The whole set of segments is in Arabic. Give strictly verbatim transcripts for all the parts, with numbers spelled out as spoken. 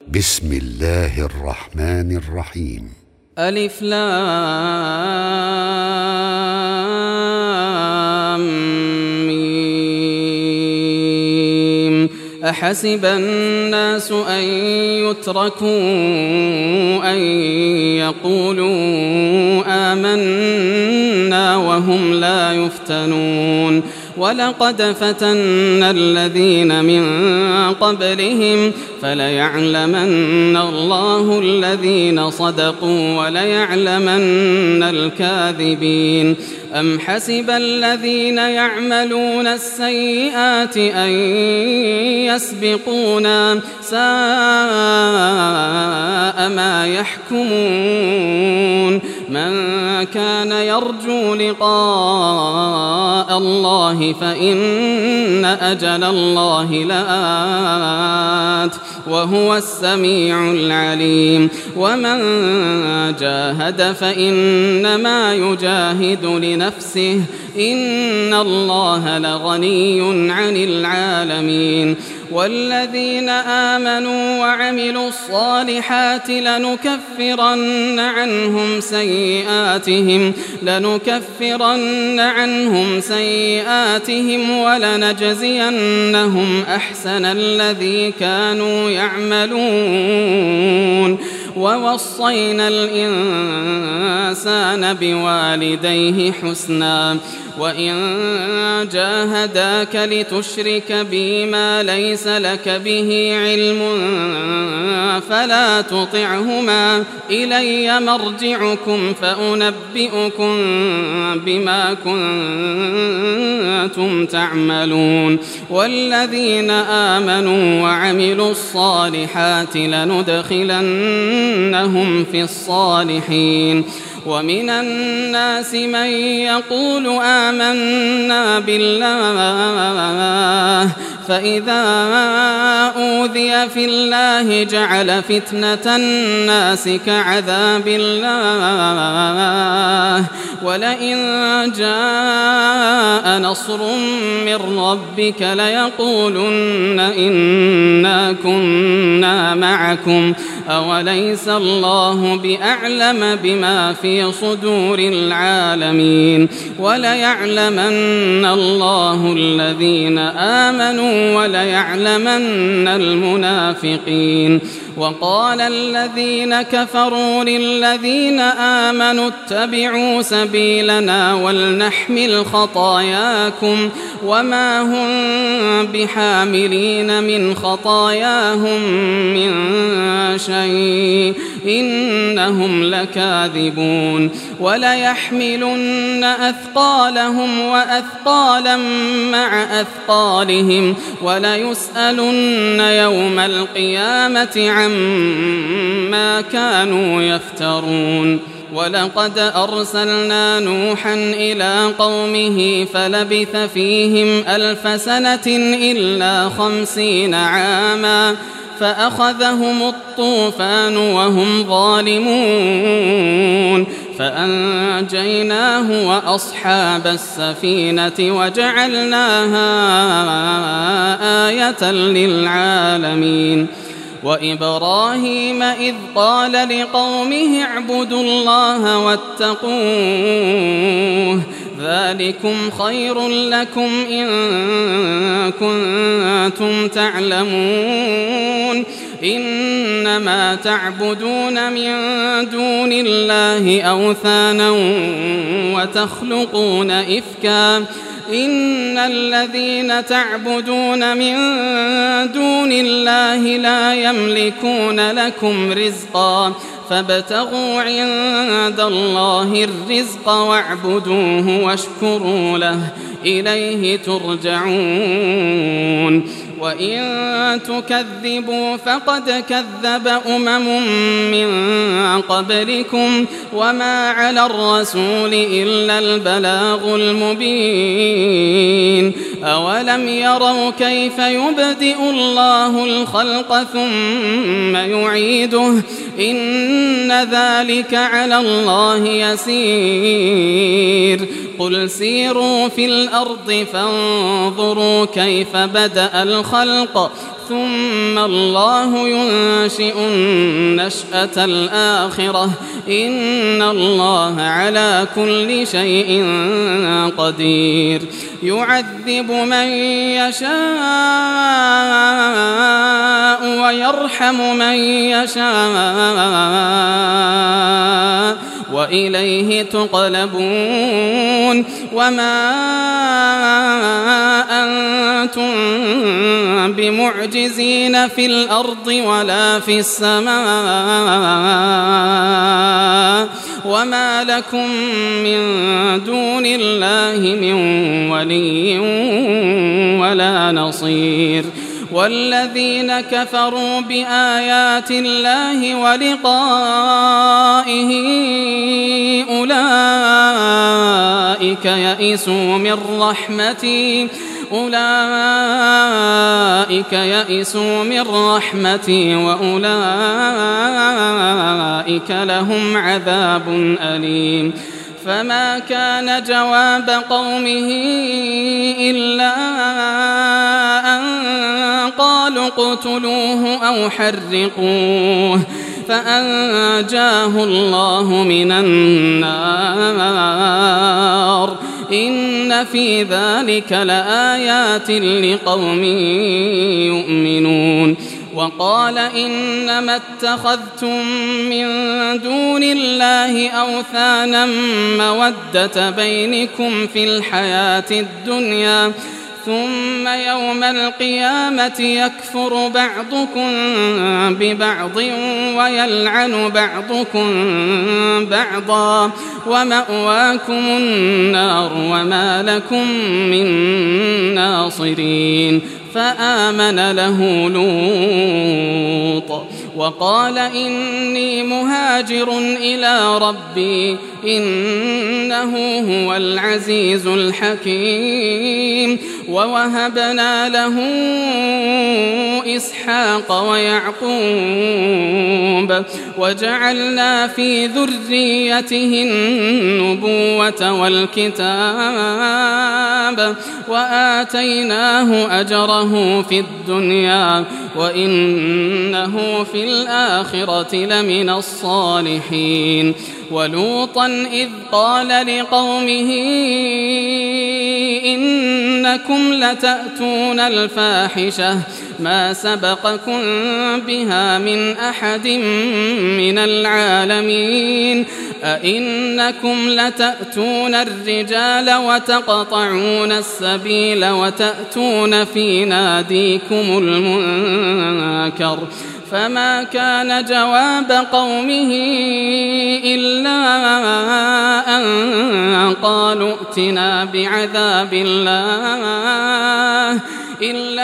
بسم الله الرحمن الرحيم. ألف لام ميم. أحسب الناس أن يتركوا أن يقولوا آمنا وهم لا يفتنون. ولقد فتنا الذين من قبلهم فليعلمن الله الذين صدقوا وليعلمن الكاذبين. أم حسب الذين يعملون السيئات أن يسبقونا ساء ما يحكمون. من كان يرجو لقاء الله فإن أجل الله لآت وهو السميع العليم. ومن جاهد فإنما يجاهد لنفسه إن الله لغني عن العالمين. والذين آمنوا وعملوا الصالحات لنكفرن عنهم سيئاتهم لنكفرن عنهم سيئاتهم ولنجزينهم أحسن الذي كانوا يعملون. ووصينا الإنسان بوالديه حسنا وإن جاهداك لتشرك بي ما ليس لك به علم فلا تطعهما إلي مرجعكم فأنبئكم بما كنتم تعملون. والذين آمنوا وعملوا الصالحات لندخلنهم في الصالحين. ومن الناس من يقول آمنا بالله فإذا أوذي في الله جعل فتنة الناس كعذاب الله ولئن جاء نصر من ربك ليقولن إنا كنا معكم أوليس الله بأعلم بما في صدور العالمين. وليعلمن الله الذين آمنوا وليعلمن المنافقين. وقال الذين كفروا للذين آمنوا اتبعوا سبيلنا ولنحمل خطاياكم وما هم بحاملين من خطاياهم من شيء إنهم لكاذبون. وليحملن أثقالهم وأثقالا مع أثقالهم وليسألن يوم القيامة عما كانوا يفترون. ولقد أرسلنا نوحا إلى قومه فلبث فيهم ألف سنة إلا خمسين عاما فأخذهم الطوفان وهم ظالمون فأنجيناه وأصحاب السفينة وجعلناها آية للعالمين. وإبراهيم إذ قال لقومه اعبدوا الله واتقوه ذلكم خير لكم إن كنتم تعلمون. إنما تعبدون من دون الله أوثانا وتخلقون إفكا إن الذين تعبدون من دون الله لا يملكون لكم رزقا فابتغوا عند الله الرزق واعبدوه واشكروا له إليه ترجعون. وإن تكذبوا فقد كذب أمم من قبلكم وما على الرسول إلا البلاغ المبين. أولم يروا كيف يبدئ الله الخلق ثم يعيده إن ذلك على الله يسير. قل سيروا في الأرض فانظروا كيف بدأ الخلق ثم الله ينشئ النشأة الآخرة إن الله على كل شيء قدير يعذب من يشاء ويرحم من يشاء وإليه تقلبون وما أنتم بمعجزين في الأرض ولا في السماء وما لكم من دون الله من ولي ولا نصير والذين كفروا بآيات الله ولقائه أولئك يئسوا من رحمتي أولئك يئسوا من رحمتي وأولئك لهم عذاب أليم فما كان جواب قومه إلا أن قالوا اقتلوه أو حرقوه فأنجاه الله من النار إن في ذلك لآيات لقوم يؤمنون وقال إنما اتخذتم من دون الله أوثانا مودة بينكم في الحياة الدنيا ثم يوم القيامة يكفر بعضكم ببعض ويلعن بعضكم بعضا ومأواكم النار وما لكم من ناصرين فآمن له لوط وقال إني مهاجر إلى ربي إنه هو العزيز الحكيم ووهبنا له إسحاق ويعقوب وجعلنا في ذريته النبوة والكتاب وآتيناه أجره في الدنيا وإنه في الآخرة لمن الصالحين ولوطا إذ قال لقومه إنكم لتأتون الفاحشة ما سبقكم بها من أحد من العالمين أئنكم لتأتون الرجال وتقطعون السبيل وتأتون في ناديكم المنكر فما كان جواب قومه إلا أن قالوا ائتنا بعذاب الله إلا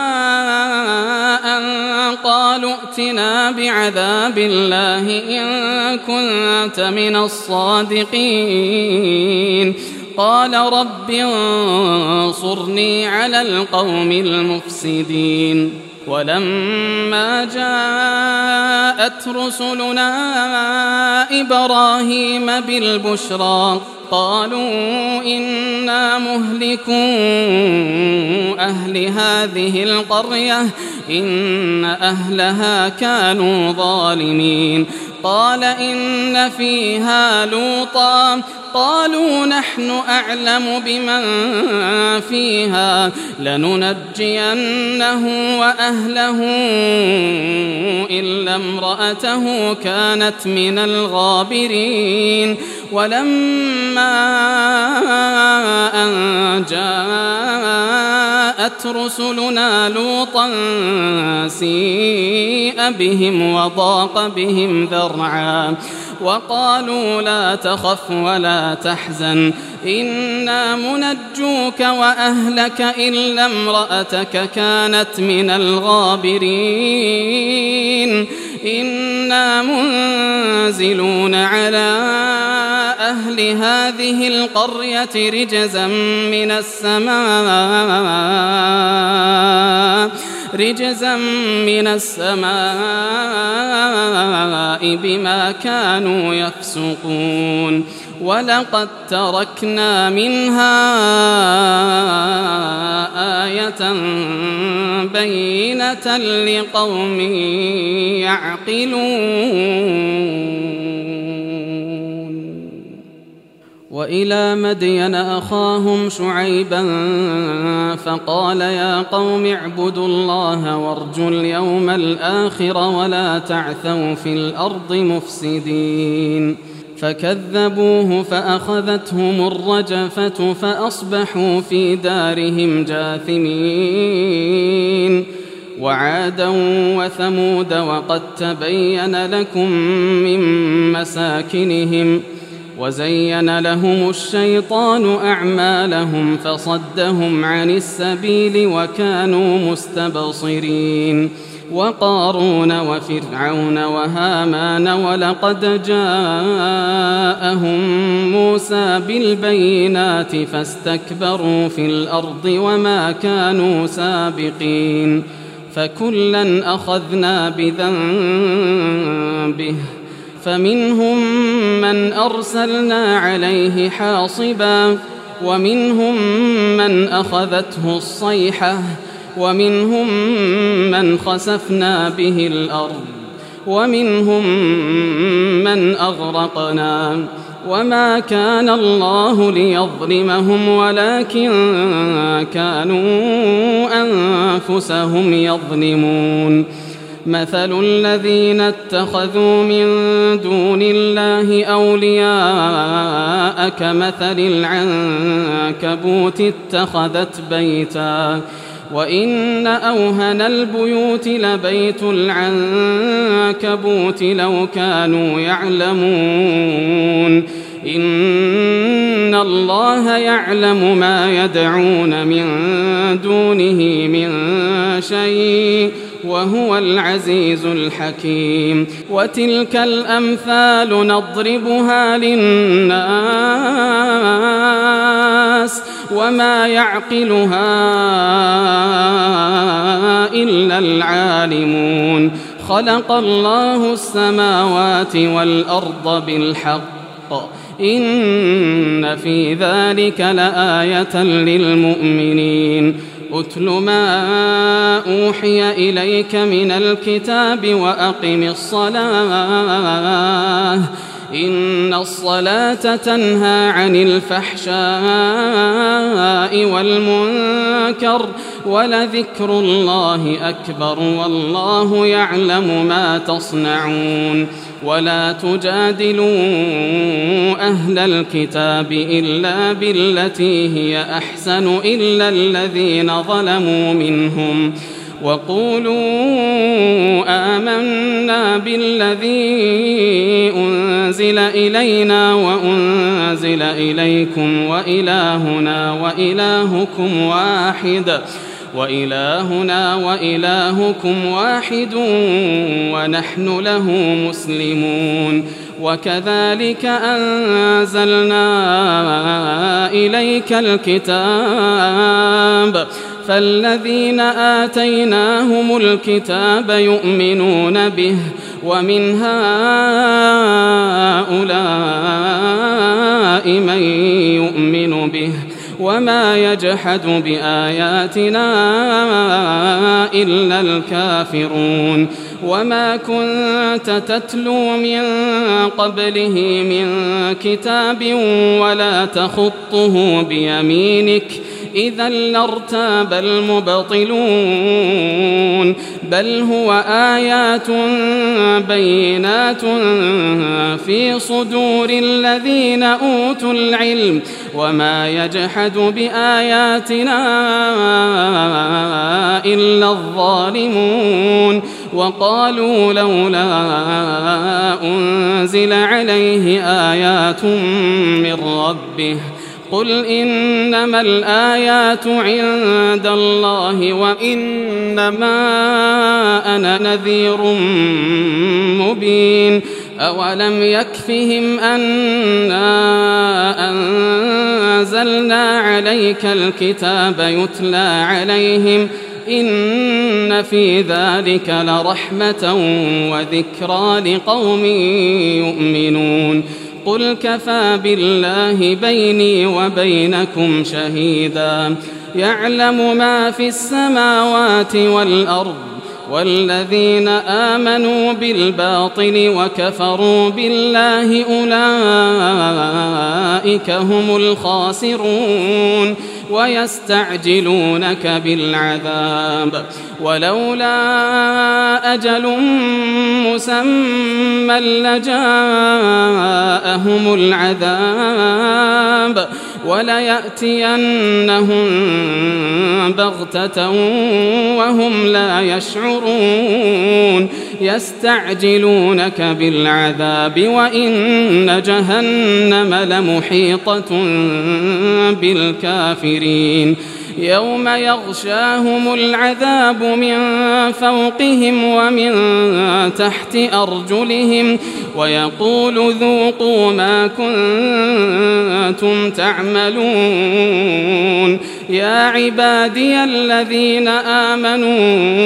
أن قالوا ائتنا بعذاب الله إن كنت من الصادقين قال رب انصرني على القوم المفسدين ولما جاءت رسلنا إبراهيم بالبشرى قالوا إنا مهلكو أهل هذه القرية إن أهلها كانوا ظالمين قال إن فيها لوطا قالوا نحن أعلم بمن فيها لننجينه وأهله إلا امرأته كانت من الغابرين ولما أن جاءت رسلنا لوطا سيء بهم وضاق بهم ذرعا وقالوا لا تخف ولا تحزن إنا منجوك وأهلك إلا امرأتك كانت من الغابرين إنا منزلون على أهل هذه القرية رجزا من السماء رجزا من السماء بما كانوا يفسقون ولقد تركنا منها آية بينة لقوم يعقلون. وإلى مدين أخاهم شعيبا فقال يا قوم اعبدوا الله وارجوا اليوم الآخر ولا تعثوا في الأرض مفسدين. فكذبوه فأخذتهم الرجفة فأصبحوا في دارهم جاثمين. وعادا وثمود وقد تبين لكم من مساكنهم وزين لهم الشيطان أعمالهم فصدهم عن السبيل وكانوا مستبصرين. وقارون وفرعون وهامان ولقد جاءهم موسى بالبينات فاستكبروا في الأرض وما كانوا سابقين. فكلا أخذنا بذنبه فمنهم من أرسلنا عليه حاصبا ومنهم من أخذته الصيحة ومنهم من خسفنا به الأرض ومنهم من أغرقنا. وما كان الله ليظلمهم ولكن كانوا أنفسهم يظلمون. مثل الذين اتخذوا من دون الله أولياء كمثل العنكبوت اتخذت بيتا وإن أوهن البيوت لبيت العنكبوت لو كانوا يعلمون. إن الله يعلم ما يدعون من دونه من شيء وهو العزيز الحكيم. وتلك الأمثال نضربها للناس وما يعقلها إلا العالمون. خلق الله السماوات والأرض بالحق إن في ذلك لآية للمؤمنين. أتل ما أوحي إليك من الكتاب وأقم الصلاة إن الصلاة تنهى عن الفحشاء والمنكر ولذكر الله أكبر والله يعلم ما تصنعون. ولا تجادلوا أهل الكتاب إلا بالتي هي أحسن إلا الذين ظلموا منهم وقولوا آمنا بالذي أنزل إلينا وأنزل إليكم وإلهنا وإلهكم واحد وإلهنا وإلهكم واحد ونحن له مسلمون. وكذلك أنزلنا إليك الكتاب فالذين آتيناهم الكتاب يؤمنون به ومن هؤلاء من يؤمن به وما يجحد بآياتنا إلا الكافرون. وما كنت تتلو من قبله من كتاب ولا تخطه بيمينك إذا لارتاب المبطلون بل هو آيات بينات في صدور الذين أوتوا العلم وما يجحد بآياتنا إلا الظالمون. وقالوا لولا أنزل عليه آيات من ربه قل إنما الآيات عند الله وإنما أنا نذير مبين. أولم يكفهم أنا أنزلنا عليك الكتاب يتلى عليهم إن في ذلك لرحمة وذكرى لقوم يؤمنون قل كفى بالله بيني وبينكم شهيدا يعلم ما في السماوات والأرض والذين آمنوا بالباطل وكفروا بالله أولئك هم الخاسرون ويستعجلونك بالعذاب ولولا أجل مسمى لجاءهم العذاب وليأتينهم بغتة وهم لا يشعرون يستعجلونك بالعذاب وإن جهنم لمحيطة بالكافرين يوم يغشاهم العذاب من فوقهم ومن تحت أرجلهم ويقول ذوقوا ما كنتم تعملون يا عبادي الذين آمنوا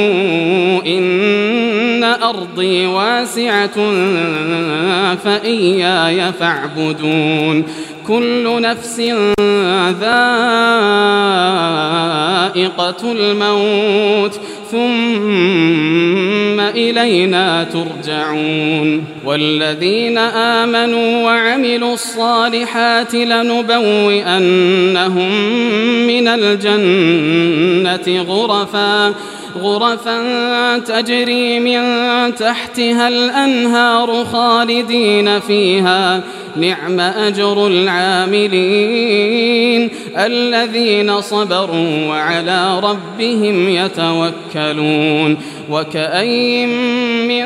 إن أرضي واسعة فإياي فاعبدون كل نفس ذائقة الموت ثم إلينا ترجعون والذين آمنوا وعملوا الصالحات لنبوئنهم من الجنة غرفا غرفا تجري من تحتها الأنهار خالدين فيها نعم أجر العاملين الذين صبروا وعلى ربهم يتوكلون وكأين من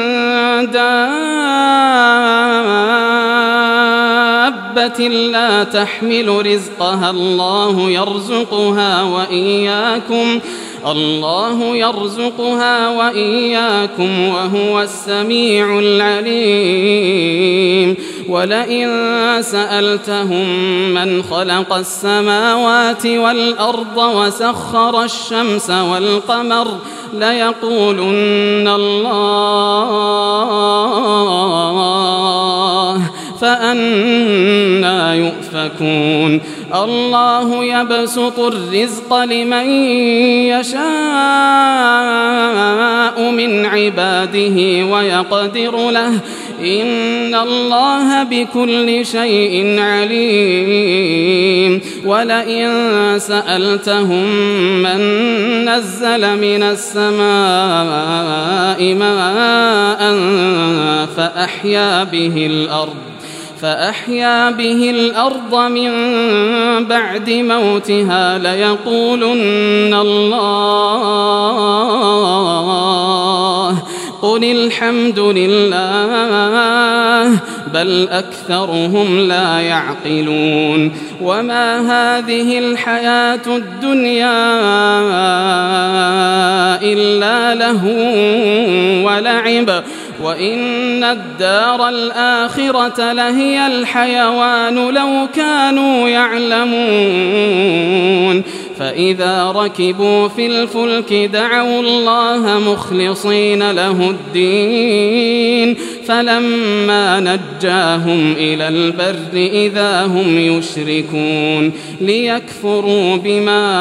دابة لا تحمل رزقها الله يرزقها وإياكم الله يرزقها وإياكم وهو السميع العليم ولئن سألتهم من خلق السماوات والأرض وسخر الشمس والقمر ليقولن الله فأنى يؤفكون الله يبسط الرزق لمن يشاء من عباده ويقدر له إن الله بكل شيء عليم ولئن سألتهم من نزل من السماء ماء فأحيا به الأرض فأحيا به الأرض من بعد موتها ليقولن الله قل الحمد لله بل أكثرهم لا يعقلون وما هذه الحياة الدنيا إلا لهو ولعب وإن الدار الآخرة لهي الحيوان لو كانوا يعلمون فإذا ركبوا في الفلك دعوا الله مخلصين له الدين فلما نجاهم إلى البر إذا هم يشركون ليكفروا بما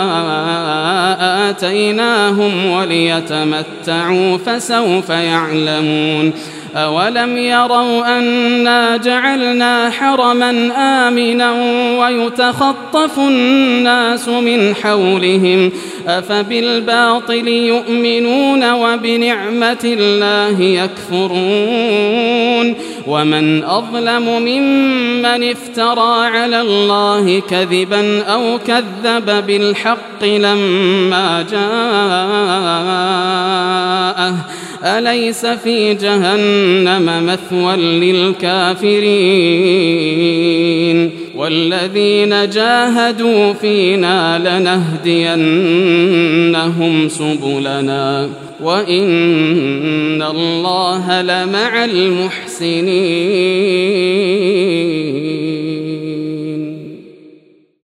آتيناهم وليتمتعوا فسوف يعلمون أولم يروا أنا جعلنا حرما آمنا ويتخطف الناس من حولهم أفبالباطل يؤمنون وبنعمة الله يكفرون ومن أظلم ممن افترى على الله كذبا أو كذب بالحق لما جاءه أليس في جهنم مثوى للكافرين والذين جاهدوا فينا لنهدينهم سبلنا وإن الله لمع المحسنين.